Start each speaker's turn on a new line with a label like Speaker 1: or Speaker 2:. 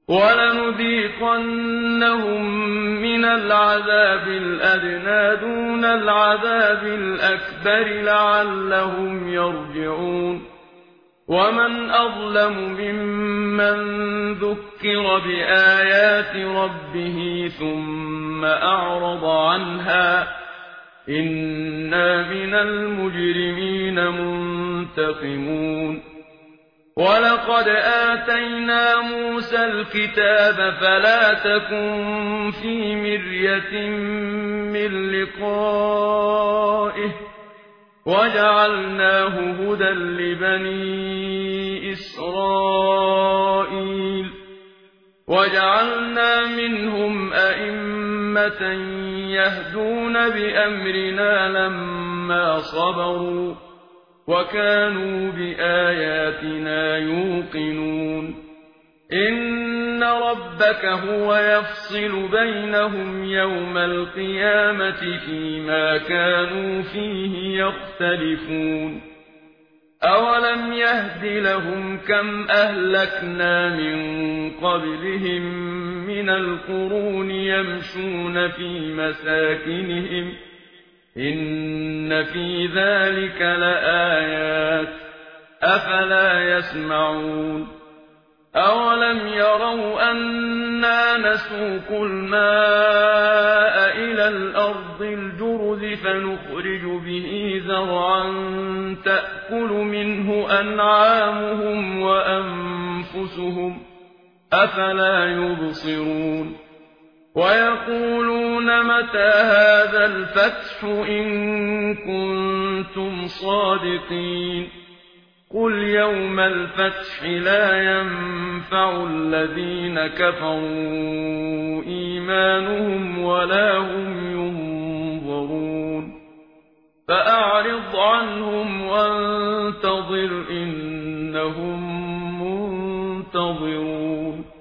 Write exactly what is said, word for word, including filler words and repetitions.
Speaker 1: وَلَنُذِيقَنَّهُم مِّنَ الْعَذَابِ الْأَدْنَىٰ دُونَ الْعَذَابِ الْأَكْبَرِ لَعَلَّهُمْ يَرْجِعُونَ وَمَنْ أَظْلَمُ مِمَّن ذُكِّرَ بِآيَاتِ رَبِّهِ ثُمَّ أَعْرَضَ عَنْهَا ۚ إِنَّا مِنَ الْمُجْرِمِينَ مُنتَقِمُونَ وَلَقَدْ آتَيْنَا مُوسَى الْكِتَابَ فَلَا تَكُن فِي مِرْيَةٍ مِّن لِّقَائِهِ وَجَعَلْنَاهُ هُدًى لِّبَنِي إِسْرَائِيلَ وَجَعَلْنَا مِنْهُمْ أَئِمَّةً يَهْدُونَ بِأَمْرِنَا لَمَّا صَبَرُوا وَكَانُوا بِآيَاتِنَا يُوقِنُونَ إِنَّ رَبَّكَ هُوَ يَفْصِلُ بَيْنَهُمْ يَوْمَ الْقِيَامَةِ فِيمَا كَانُوا فِيهِ يَخْتَلِفُونَ أَوَلَمْ يَهْدِ لَهُمْ كَمْ أَهْلَكْنَا مِن قَبْلِهِم مِّنَ الْقُرُونِ يَمْشُونَ فِي مَسَاكِنِهِمْ ۗ إِنَّ فِي ذَلِكَ لَآيَاتٍ ۖ أَفَلَا يَسْمَعُونَ أَوَلَمْ يَرَوْا أَنَّا نَسُوقُ الْمَاءَ إِلَى الْأَرْضِ الْجُرُزِ فَنُخْرِجُ بِهِ زَرْعًا تَأْكُلُ مِنْهُ أَنْعَامُهُمْ وَأَنفُسُهُمْ ۖ أَفَلَا يُبْصِرُونَ وَيَقُولُونَ مَتَىٰ هَٰذَا الْفَتْحُ إِن كُنتُمْ صَادِقِينَ قُلْ يَوْمَ الْفَتْحِ لَا يَنفَعُ الَّذِينَ كَفَرُوا إِيمَانُهُمْ وَلَا هُمْ يُنظَرُونَ فَأَعْرِضْ عَنْهُمْ وَانتَظِرْ إِنَّهُم مُّنتَظِرُونَ